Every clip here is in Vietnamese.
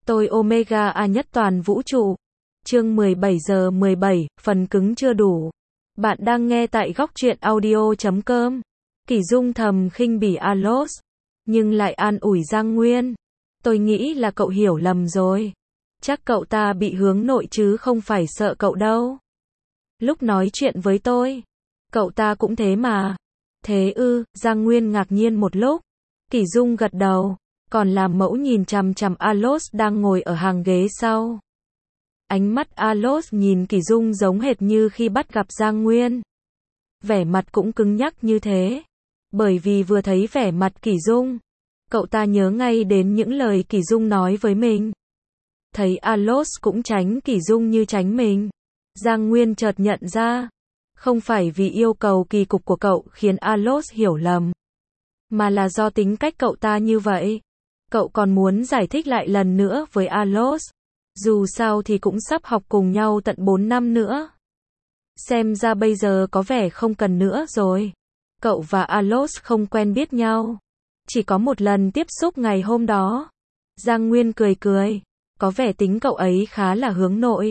Tôi Omega A nhất toàn vũ trụ. Chương 17 giờ 17, phần cứng chưa đủ. Bạn đang nghe tại góc truyện audio.com. Kỷ Dung thầm khinh bỉ Alos, nhưng lại an ủi Giang Nguyên. Tôi nghĩ là cậu hiểu lầm rồi. Chắc cậu ta bị hướng nội chứ không phải sợ cậu đâu. Lúc nói chuyện với tôi, cậu ta cũng thế mà. Thế ư? Giang Nguyên ngạc nhiên một lúc. Kỷ Dung gật đầu, còn làm mẫu nhìn chằm chằm Alos đang ngồi ở hàng ghế sau. Ánh mắt Alos nhìn Kỷ Dung giống hệt như khi bắt gặp Giang Nguyên. Vẻ mặt cũng cứng nhắc như thế. Bởi vì vừa thấy vẻ mặt Kỷ Dung, cậu ta nhớ ngay đến những lời Kỷ Dung nói với mình. Thấy Alos cũng tránh Kỷ Dung như tránh mình, Giang Nguyên chợt nhận ra, không phải vì yêu cầu kỳ cục của cậu khiến Alos hiểu lầm, mà là do tính cách cậu ta như vậy. Cậu còn muốn giải thích lại lần nữa với Alos. Dù sao thì cũng sắp học cùng nhau tận 4 năm nữa. Xem ra bây giờ có vẻ không cần nữa rồi. Cậu và Alos không quen biết nhau, chỉ có một lần tiếp xúc ngày hôm đó. Giang Nguyên cười cười, có vẻ tính cậu ấy khá là hướng nội.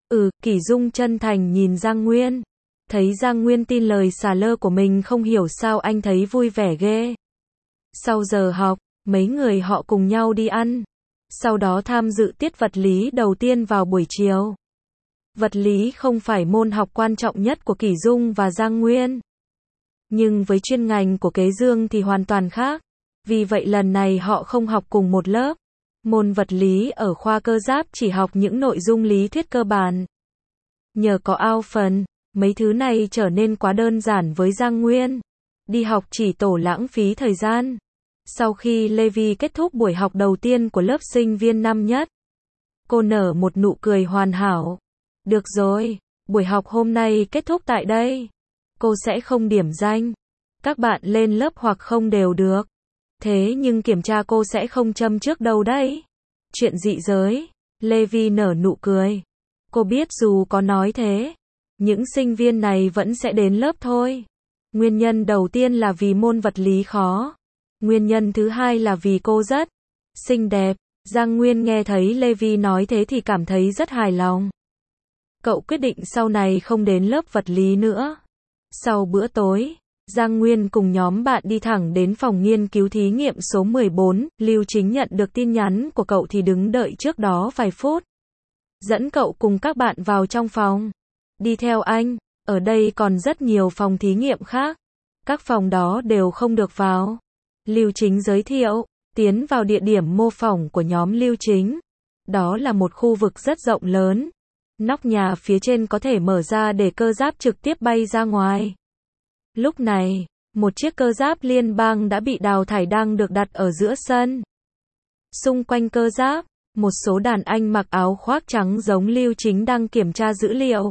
Kỷ Dung chân thành nhìn Giang Nguyên. Thấy Giang Nguyên tin lời xà lơ của mình không hiểu sao anh thấy vui vẻ ghê. Sau giờ học, mấy người họ cùng nhau đi ăn. Sau đó tham dự tiết vật lý đầu tiên vào buổi chiều. Vật lý không phải môn học quan trọng nhất của Kỷ Dung và Giang Nguyên. Nhưng với chuyên ngành của Kế Dương thì hoàn toàn khác. Vì vậy lần này họ không học cùng một lớp. Môn vật lý ở khoa cơ giáp chỉ học những nội dung lý thuyết cơ bản. Nhờ có ao phần, mấy thứ này trở nên quá đơn giản với Giang Nguyên. Đi học chỉ tổ lãng phí thời gian. Sau khi Levi kết thúc buổi học đầu tiên của lớp sinh viên năm nhất, cô nở một nụ cười hoàn hảo. Được rồi, buổi học hôm nay kết thúc tại đây. Cô sẽ không điểm danh. Các bạn lên lớp hoặc không đều được. Thế nhưng kiểm tra cô sẽ không châm trước đâu đấy. Chuyện dị giới. Levi nở nụ cười. Cô biết dù có nói thế, những sinh viên này vẫn sẽ đến lớp thôi. Nguyên nhân đầu tiên là vì môn vật lý khó. Nguyên nhân thứ hai là vì cô rất xinh đẹp. Giang Nguyên nghe thấy Levi nói thế thì cảm thấy rất hài lòng. Cậu quyết định sau này không đến lớp vật lý nữa. Sau bữa tối, Giang Nguyên cùng nhóm bạn đi thẳng đến phòng nghiên cứu thí nghiệm số 14. Lưu Chính nhận được tin nhắn của cậu thì đứng đợi trước đó vài phút. Dẫn cậu cùng các bạn vào trong phòng. Đi theo anh, ở đây còn rất nhiều phòng thí nghiệm khác. Các phòng đó đều không được vào. Lưu Chính giới thiệu, tiến vào địa điểm mô phỏng của nhóm Lưu Chính. Đó là một khu vực rất rộng lớn. Nóc nhà phía trên có thể mở ra để cơ giáp trực tiếp bay ra ngoài. Lúc này, một chiếc cơ giáp liên bang đã bị đào thải đang được đặt ở giữa sân. Xung quanh cơ giáp, một số đàn anh mặc áo khoác trắng giống Lưu Chính đang kiểm tra dữ liệu.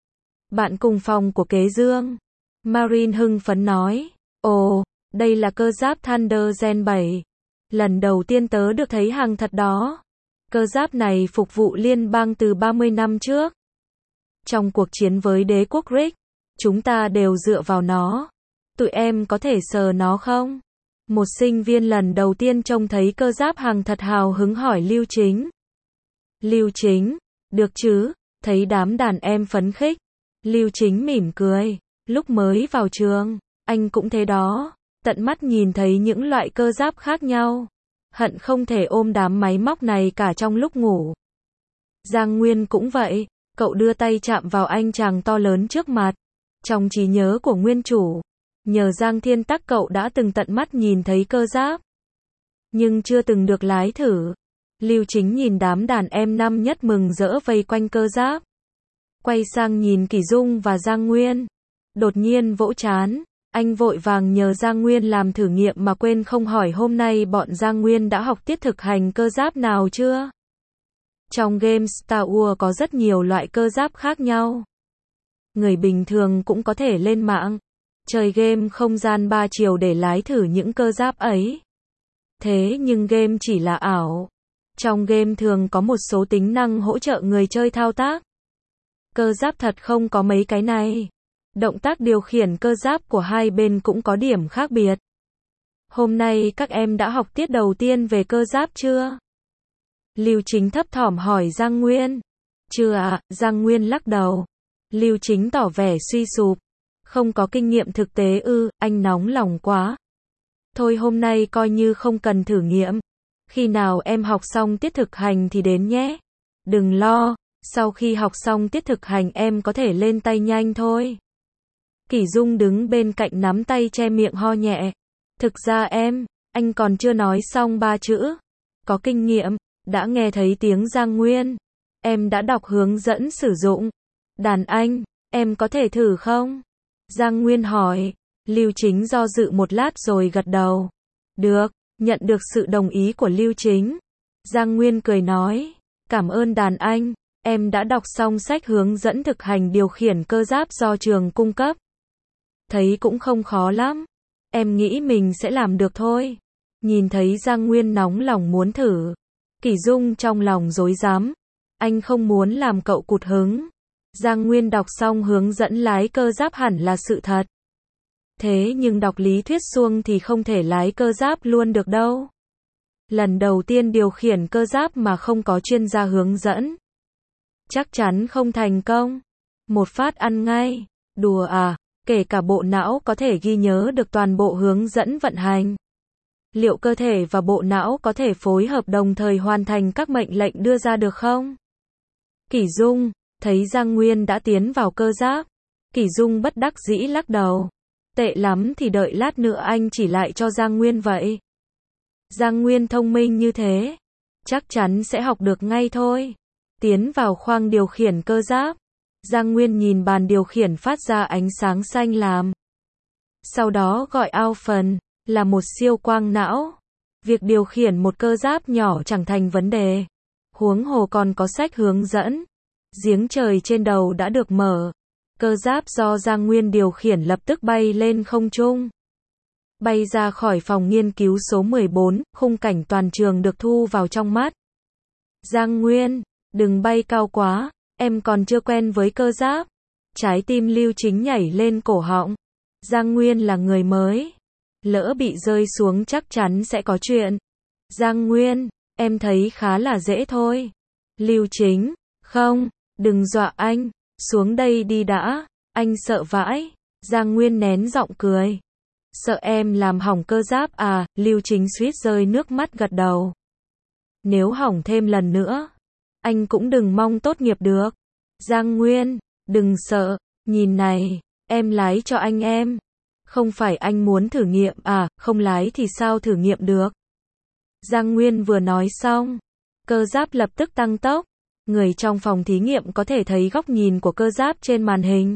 Bạn cùng phòng của Kế Dương. Marin hưng phấn nói, ồ, đây là cơ giáp Thunder Gen 7. Lần đầu tiên tớ được thấy hàng thật đó. Cơ giáp này phục vụ liên bang từ 30 năm trước. Trong cuộc chiến với đế quốc Rick, chúng ta đều dựa vào nó. Tụi em có thể sờ nó không? Một sinh viên lần đầu tiên trông thấy cơ giáp hàng thật hào hứng hỏi Lưu Chính. Lưu Chính, được chứ? Thấy đám đàn em phấn khích. Lưu Chính mỉm cười. Lúc mới vào trường, anh cũng thế đó. Tận mắt nhìn thấy những loại cơ giáp khác nhau. Hận không thể ôm đám máy móc này cả trong lúc ngủ. Giang Nguyên cũng vậy. Cậu đưa tay chạm vào anh chàng to lớn trước mặt. Trong trí nhớ của nguyên chủ, nhờ Giang Thiên Tắc cậu đã từng tận mắt nhìn thấy cơ giáp, nhưng chưa từng được lái thử. Lưu Chính nhìn đám đàn em năm nhất mừng rỡ vây quanh cơ giáp. Quay sang nhìn Kỷ Dung và Giang Nguyên. Đột nhiên vỗ trán. Anh vội vàng nhờ Giang Nguyên làm thử nghiệm mà quên không hỏi hôm nay bọn Giang Nguyên đã học tiết thực hành cơ giáp nào chưa? Trong game Star Wars có rất nhiều loại cơ giáp khác nhau. Người bình thường cũng có thể lên mạng, chơi game không gian 3 chiều để lái thử những cơ giáp ấy. Thế nhưng game chỉ là ảo. Trong game thường có một số tính năng hỗ trợ người chơi thao tác. Cơ giáp thật không có mấy cái này. Động tác điều khiển cơ giáp của hai bên cũng có điểm khác biệt. Hôm nay các em đã học tiết đầu tiên về cơ giáp chưa? Lưu Chính thấp thỏm hỏi Giang Nguyên. Chưa ạ, Giang Nguyên lắc đầu. Lưu Chính tỏ vẻ suy sụp. Không có kinh nghiệm thực tế ư, anh nóng lòng quá. Thôi hôm nay coi như không cần thử nghiệm. Khi nào em học xong tiết thực hành thì đến nhé. Đừng lo, sau khi học xong tiết thực hành em có thể lên tay nhanh thôi. Kỷ Dung đứng bên cạnh nắm tay che miệng ho nhẹ. Thực ra anh còn chưa nói xong 3 chữ. Có kinh nghiệm, đã nghe thấy tiếng Giang Nguyên. Em đã đọc hướng dẫn sử dụng. Đàn anh, em có thể thử không? Giang Nguyên hỏi. Lưu Chính do dự một lát rồi gật đầu. Được, nhận được sự đồng ý của Lưu Chính. Giang Nguyên cười nói. Cảm ơn đàn anh, em đã đọc xong sách hướng dẫn thực hành điều khiển cơ giáp do trường cung cấp. Thấy cũng không khó lắm. Em nghĩ mình sẽ làm được thôi. Nhìn thấy Giang Nguyên nóng lòng muốn thử. Kỷ Dung trong lòng rối rắm. Anh không muốn làm cậu cụt hứng. Giang Nguyên đọc xong hướng dẫn lái cơ giáp hẳn là sự thật. Thế nhưng đọc lý thuyết suông thì không thể lái cơ giáp luôn được đâu. Lần đầu tiên điều khiển cơ giáp mà không có chuyên gia hướng dẫn. Chắc chắn không thành công. Một phát ăn ngay. Đùa à, kể cả bộ não có thể ghi nhớ được toàn bộ hướng dẫn vận hành. Liệu cơ thể và bộ não có thể phối hợp đồng thời hoàn thành các mệnh lệnh đưa ra được không? Kỷ Dung, thấy Giang Nguyên đã tiến vào cơ giáp. Kỷ Dung bất đắc dĩ lắc đầu. Tệ lắm thì đợi lát nữa anh chỉ lại cho Giang Nguyên vậy. Giang Nguyên thông minh như thế. Chắc chắn sẽ học được ngay thôi. Tiến vào khoang điều khiển cơ giáp. Giang Nguyên nhìn bàn điều khiển phát ra ánh sáng xanh lam. Sau đó gọi Alphen, là một siêu quang não. Việc điều khiển một cơ giáp nhỏ chẳng thành vấn đề. Huống hồ còn có sách hướng dẫn. Giếng trời trên đầu đã được mở. Cơ giáp do Giang Nguyên điều khiển lập tức bay lên không trung. Bay ra khỏi phòng nghiên cứu số 14, khung cảnh toàn trường được thu vào trong mắt. Giang Nguyên, đừng bay cao quá, em còn chưa quen với cơ giáp. Trái tim Lưu Chính nhảy lên cổ họng. Giang Nguyên là người mới. Lỡ bị rơi xuống chắc chắn sẽ có chuyện. Giang Nguyên, em thấy khá là dễ thôi. Lưu Chính, không, đừng dọa anh, xuống đây đi đã, anh sợ vãi. Giang Nguyên nén giọng cười. Sợ em làm hỏng cơ giáp à, Lưu Chính suýt rơi nước mắt gật đầu. Nếu hỏng thêm lần nữa, anh cũng đừng mong tốt nghiệp được. Giang Nguyên, đừng sợ, nhìn này, em lái cho anh em. Không phải anh muốn thử nghiệm à, không lái thì sao thử nghiệm được. Giang Nguyên vừa nói xong, cơ giáp lập tức tăng tốc. Người trong phòng thí nghiệm có thể thấy góc nhìn của cơ giáp trên màn hình.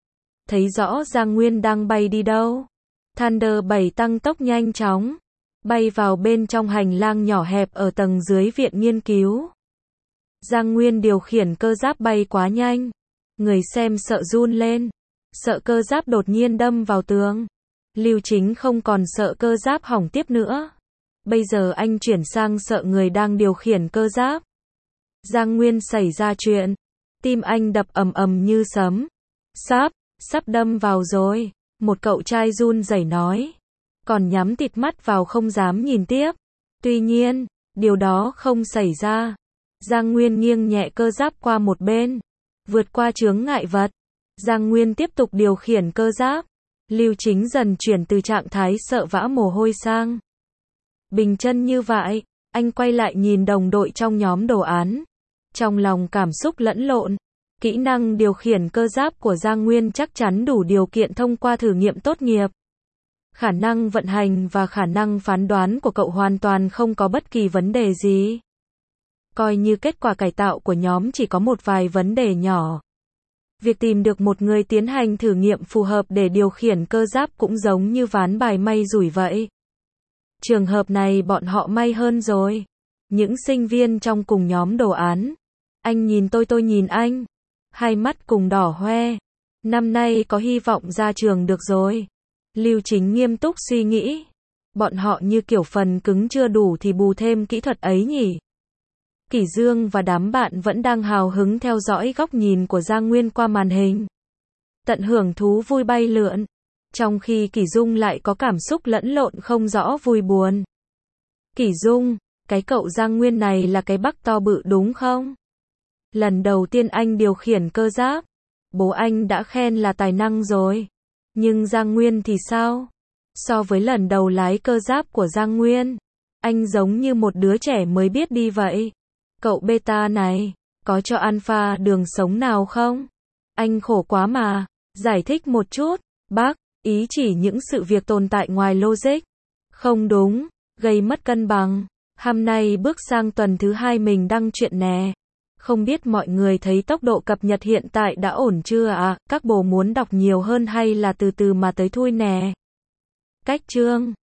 Thấy rõ Giang Nguyên đang bay đi đâu. Thunder 7 tăng tốc nhanh chóng, bay vào bên trong hành lang nhỏ hẹp ở tầng dưới viện nghiên cứu. Giang Nguyên điều khiển cơ giáp bay quá nhanh. Người xem sợ run lên. Sợ cơ giáp đột nhiên đâm vào tường. Lưu Chính không còn sợ cơ giáp hỏng tiếp nữa. Bây giờ anh chuyển sang sợ người đang điều khiển cơ giáp. Giang Nguyên xảy ra chuyện. Tim anh đập ầm ầm như sấm. Sắp đâm vào rồi. Một cậu trai run rẩy nói. Còn nhắm tịt mắt vào không dám nhìn tiếp. Tuy nhiên, điều đó không xảy ra. Giang Nguyên nghiêng nhẹ cơ giáp qua một bên. Vượt qua chướng ngại vật. Giang Nguyên tiếp tục điều khiển cơ giáp. Lưu Chính dần chuyển từ trạng thái sợ vã mồ hôi sang bình chân như vậy. Anh quay lại nhìn đồng đội trong nhóm đồ án. Trong lòng cảm xúc lẫn lộn. Kỹ năng điều khiển cơ giáp của Giang Nguyên chắc chắn đủ điều kiện thông qua thử nghiệm tốt nghiệp. Khả năng vận hành và khả năng phán đoán của cậu hoàn toàn không có bất kỳ vấn đề gì. Coi như kết quả cải tạo của nhóm chỉ có một vài vấn đề nhỏ. Việc tìm được một người tiến hành thử nghiệm phù hợp để điều khiển cơ giáp cũng giống như ván bài may rủi vậy. Trường hợp này bọn họ may hơn rồi. Những sinh viên trong cùng nhóm đồ án. Anh nhìn tôi nhìn anh. Hai mắt cùng đỏ hoe. Năm nay có hy vọng ra trường được rồi. Lưu Chính nghiêm túc suy nghĩ. Bọn họ như kiểu phần cứng chưa đủ thì bù thêm kỹ thuật ấy nhỉ. Kỷ Dương và đám bạn vẫn đang hào hứng theo dõi góc nhìn của Giang Nguyên qua màn hình. Tận hưởng thú vui bay lượn. Trong khi Kỷ Dung lại có cảm xúc lẫn lộn không rõ vui buồn. Kỷ Dung, Cái cậu Giang Nguyên này là cái bắc to bự đúng không? Lần đầu tiên anh điều khiển cơ giáp, bố anh đã khen là tài năng rồi. Nhưng Giang Nguyên thì sao? So với lần đầu lái cơ giáp của Giang Nguyên, anh giống như một đứa trẻ mới biết đi vậy. Cậu beta này, có cho alpha đường sống nào không? Anh khổ quá mà. Giải thích một chút, bác, ý chỉ những sự việc tồn tại ngoài logic. Không đúng, gây mất cân bằng. Hôm nay bước sang tuần thứ 2 mình đăng chuyện nè. Không biết mọi người thấy tốc độ cập nhật hiện tại đã ổn chưa ạ? Các bồ muốn đọc nhiều hơn hay là từ từ mà tới thui nè? Cách chương